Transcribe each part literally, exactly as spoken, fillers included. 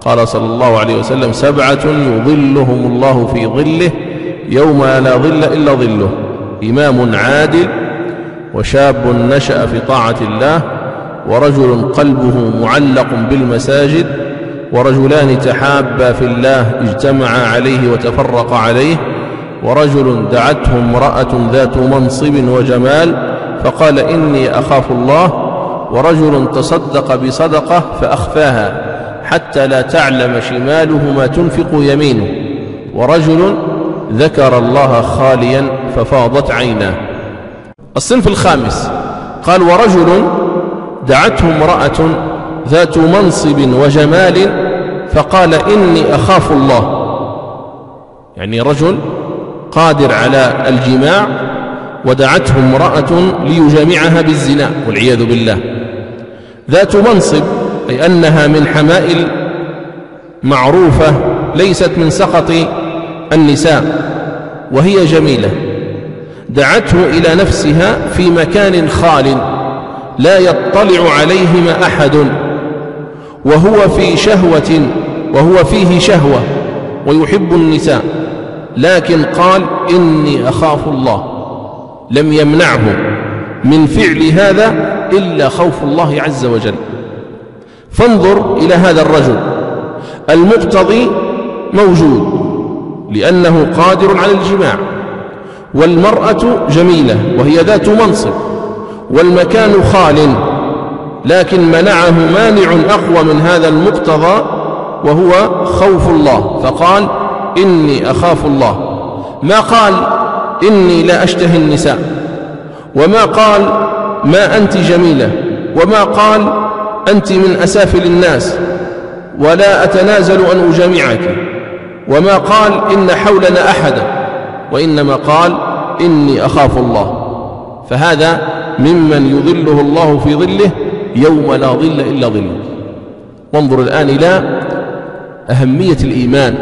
قال صلى الله عليه وسلم: سبعة يظلهم الله في ظله يوم لا ظل إلا ظله: إمام عادل، وشاب نشأ في طاعة الله، ورجل قلبه معلق بالمساجد، ورجلان تحابا في الله اجتمعا عليه وتفرقا عليه، ورجل دعته امرأة ذات منصب وجمال فقال: إني أخاف الله، ورجل تصدق بصدقة فأخفاها حتى لا تعلم شماله ما تنفق يمينه، ورجل ذكر الله خاليا ففاضت عيناه. الصنف الخامس قال: ورجل دعته امرأة ذات منصب وجمال فقال: إني أخاف الله. يعني رجل قادر على الجماع ودعته امرأة ليجامعها بالزنا والعياذ بالله، ذات منصب أي أنها من حمائل معروفة ليست من سقط النساء، وهي جميلة، دعته إلى نفسها في مكان خال لا يطلع عليهما أحد، وهو في شهوة وهو فيه شهوة ويحب النساء، لكن قال: إني أخاف الله. لم يمنعه من فعل هذا إلا خوف الله عز وجل. فانظر إلى هذا الرجل، المقتضي موجود لأنه قادر على الجماع، والمرأة جميلة وهي ذات منصب، والمكان خال، لكن منعه مانع أقوى من هذا المقتضى وهو خوف الله، فقال: إني أخاف الله. ما قال: إني لا أشتهي النساء، وما قال: ما أنت جميلة، وما قال: أنت من أسافل الناس ولا أتنازل أن أجامعك، وما قال: إن حولنا أحدا، وإنما قال: إني أخاف الله. فهذا ممن يظله الله في ظله يوم لا ظل إلا ظله. وانظر الآن إلى أهمية الإيمان،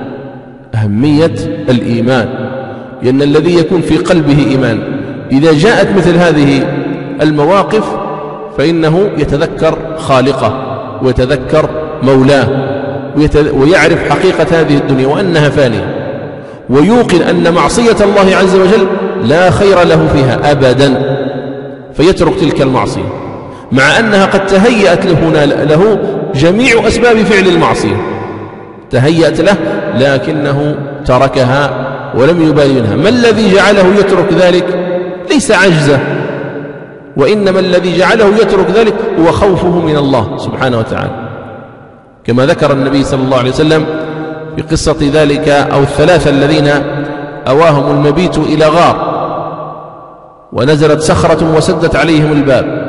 أهمية الإيمان، لأن الذي يكون في قلبه إيمان إذا جاءت مثل هذه المواقف فإنه يتذكر خالقه ويتذكر مولاه ويعرف حقيقة هذه الدنيا وأنها فانية، ويوقن أن معصية الله عز وجل لا خير له فيها أبدا، فيترك تلك المعصية مع أنها قد تهيأت له, له جميع أسباب فعل المعصية، تهيأت له لكنه تركها ولم يبالي منها. ما الذي جعله يترك ذلك؟ ليس عجزه، وإنما الذي جعله يترك ذلك هو خوفه من الله سبحانه وتعالى، كما ذكر النبي صلى الله عليه وسلم في قصة ذلك أو الثلاثة الذين أواهم المبيت إلى غار، ونزلت صخرة وسدت عليهم الباب،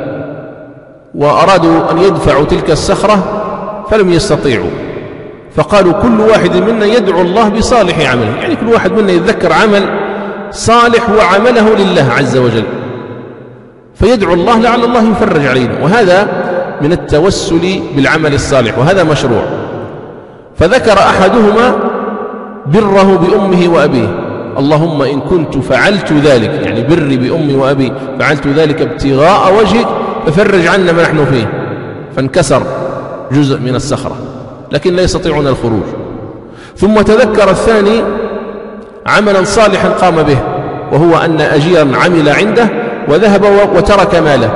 وأرادوا أن يدفعوا تلك الصخرة فلم يستطيعوا، فقالوا: كل واحد منا يدعو الله بصالح عمله، يعني كل واحد منا يتذكر عمل صالح وعمله لله عز وجل، فيدعو الله لعل الله يفرج علينا، وهذا من التوسل بالعمل الصالح، وهذا مشروع. فذكر أحدهما بره بأمه وأبيه: اللهم إن كنت فعلت ذلك، يعني بري بأمي وأبي، فعلت ذلك ابتغاء وجهك ففرج عنا ما نحن فيه. فانكسر جزء من الصخرة لكن لا يستطيعون الخروج. ثم تذكر الثاني عملا صالحا قام به، وهو أن أجيرا عمل عنده وذهب وترك ماله،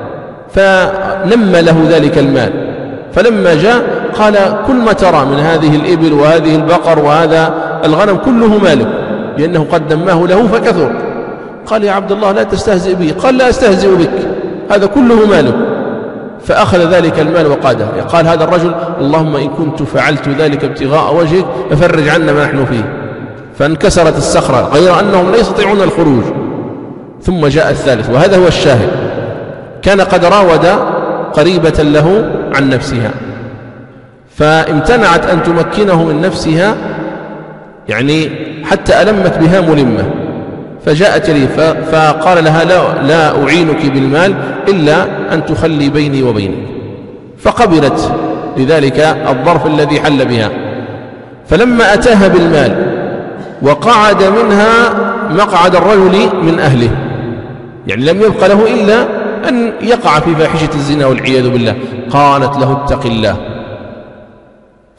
فنمى له ذلك المال، فلما جاء قال: كل ما ترى من هذه الإبل وهذه البقر وهذا الغنم كله مالك، لأنه قد نماه له فكثر. قال: يا عبد الله لا تستهزئ بي. قال: لا أستهزئ بك، هذا كله مالك. فأخذ ذلك المال وقاده. قال هذا الرجل: اللهم إن كنت فعلت ذلك ابتغاء وجهك ففرج عنا ما نحن فيه. فانكسرت الصخرة، غير أنهم لا يستطيعون الخروج. ثم جاء الثالث، وهذا هو الشاهد: كان قد راود قريبة له عن نفسها، فامتنعت أن تمكنه من نفسها، يعني حتى ألمت بها ملمة، فجاءت لي فقال لها: لا, لا أعينك بالمال إلا أن تخلي بيني وبينك. فقبلت لذلك الظرف الذي حل بها. فلما أتاها بالمال وقعد منها مقعد الرجل من أهله، يعني لم يبق له إلا أن يقع في فاحشة الزنا والعياذ بالله، قالت له: اتق الله.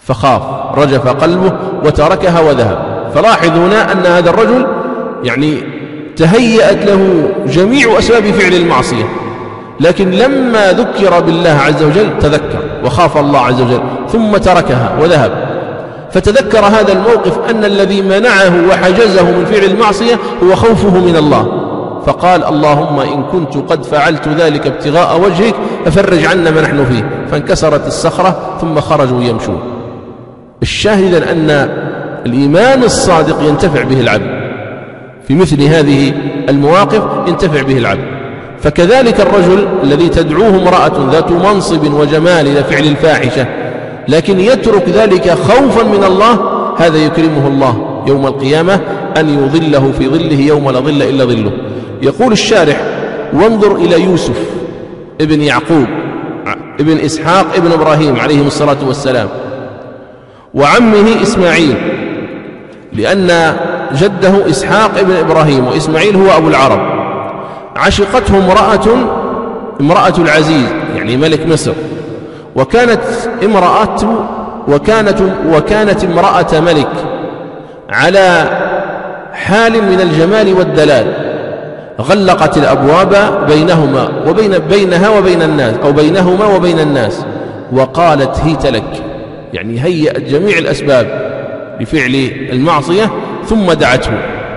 فخاف، رجف قلبه وتركها وذهب. فلاحظ هنا أن هذا الرجل يعني تهيأت له جميع أسباب فعل المعصية، لكن لما ذكر بالله عز وجل تذكر وخاف الله عز وجل ثم تركها وذهب. فتذكر هذا الموقف أن الذي منعه وحجزه من فعل المعصية هو خوفه من الله، فقال اللهم إن كنت قد فعلت ذلك ابتغاء وجهك ففرج عنا ما نحن فيه، فانكسرت الصخرة ثم خرجوا يمشون. الشاهد أن الإيمان الصادق ينتفع به العبد في مثل هذه المواقف، ينتفع به العبد. فكذلك الرجل الذي تدعوه امرأة ذات منصب وجمال إلى فعل الفاحشة لكن يترك ذلك خوفا من الله، هذا يكرمه الله يوم القيامة أن يظله في ظله يوم لا ظل إلا ظله. يقول الشارح: وانظر إلى يوسف ابن يعقوب ابن إسحاق ابن إبراهيم عليهم الصلاة والسلام وعمه إسماعيل، لأن جده إسحاق ابن إبراهيم وإسماعيل هو أبو العرب، عشقته امرأة امرأة العزيز يعني ملك مصر، وكانت امرأة وكانت وكانت امرأة ملك على حال من الجمال والدلال، غلقت الأبواب بينهما وبين بينها وبين الناس أو بينهما وبين الناس، وقالت هيت لك، يعني هيأت جميع الأسباب لفعل المعصية ثم دعته،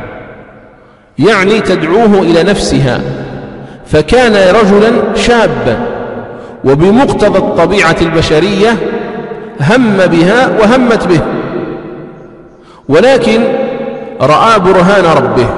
يعني تدعوه إلى نفسها. فكان رجلا شابا وبمقتضى الطبيعة البشرية هم بها وهمت به، ولكن رأى برهان ربه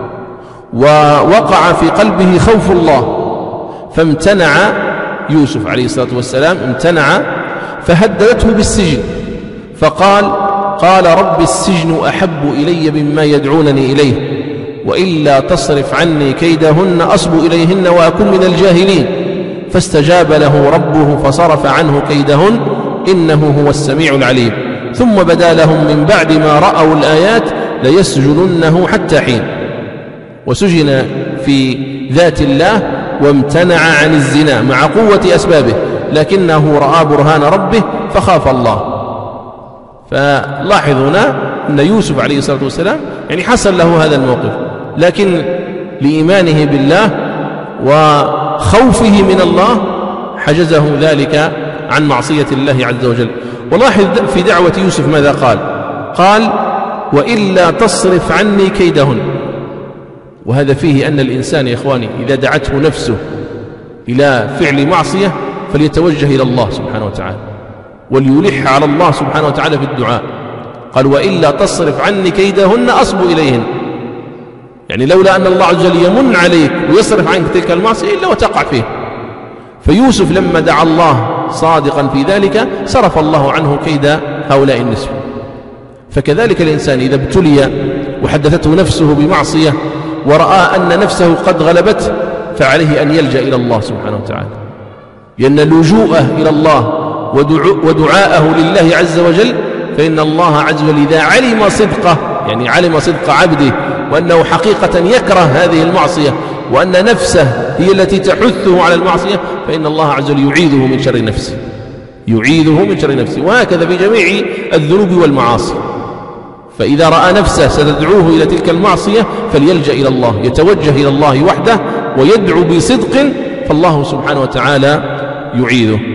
ووقع في قلبه خوف الله، فامتنع يوسف عليه الصلاة والسلام، امتنع فهددته بالسجن، فقال قال رب السجن أحب إلي مما يدعونني إليه وإلا تصرف عني كيدهن أصب إليهن وأكن من الجاهلين، فاستجاب له ربه فصرف عنه كيدهن إنه هو السميع العليم. ثم بدا لهم من بعد ما رأوا الآيات ليسجننه حتى حين، وسجن في ذات الله وامتنع عن الزنا مع قوة أسبابه، لكنه رأى برهان ربه فخاف الله. فلاحظ هنا أن يوسف عليه الصلاة والسلام يعني حصل له هذا الموقف، لكن لإيمانه بالله وخوفه من الله حجزه ذلك عن معصية الله عز وجل. ولاحظ في دعوة يوسف ماذا قال؟ قال وإلا تصرف عني كيدهن. وهذا فيه أن الإنسان يا إخواني إذا دعته نفسه إلى فعل معصية فليتوجه إلى الله سبحانه وتعالى وليلح على الله سبحانه وتعالى في الدعاء. قال وإلا تصرف عني كيدهن أصب إليهن، يعني لولا أن الله عز وجل يمن عليك ويصرف عنك تلك المعصية إلا وتقع فيه. فيوسف لما دعا الله صادقا في ذلك صرف الله عنه كيد هؤلاء النسوة. فكذلك الإنسان إذا ابتلي وحدثته نفسه بمعصية ورأى أن نفسه قد غلبته فعليه أن يلجأ إلى الله سبحانه وتعالى، لأن لجوءه إلى الله ودعاءه لله عز وجل فإن الله عز وجل إذا علم صدقه، يعني علم صدق عبده وأنه حقيقة يكره هذه المعصية وأن نفسه هي التي تحثه على المعصية، فإن الله عز وجل يعيذه من شر نفسه، يعيذه من شر نفسه. وهكذا في جميع الذنوب والمعاصي. فإذا رأى نفسه ستدعوه إلى تلك المعصية فليلجأ إلى الله، يتوجه إلى الله وحده ويدعو بصدق، فالله سبحانه وتعالى يعيذه.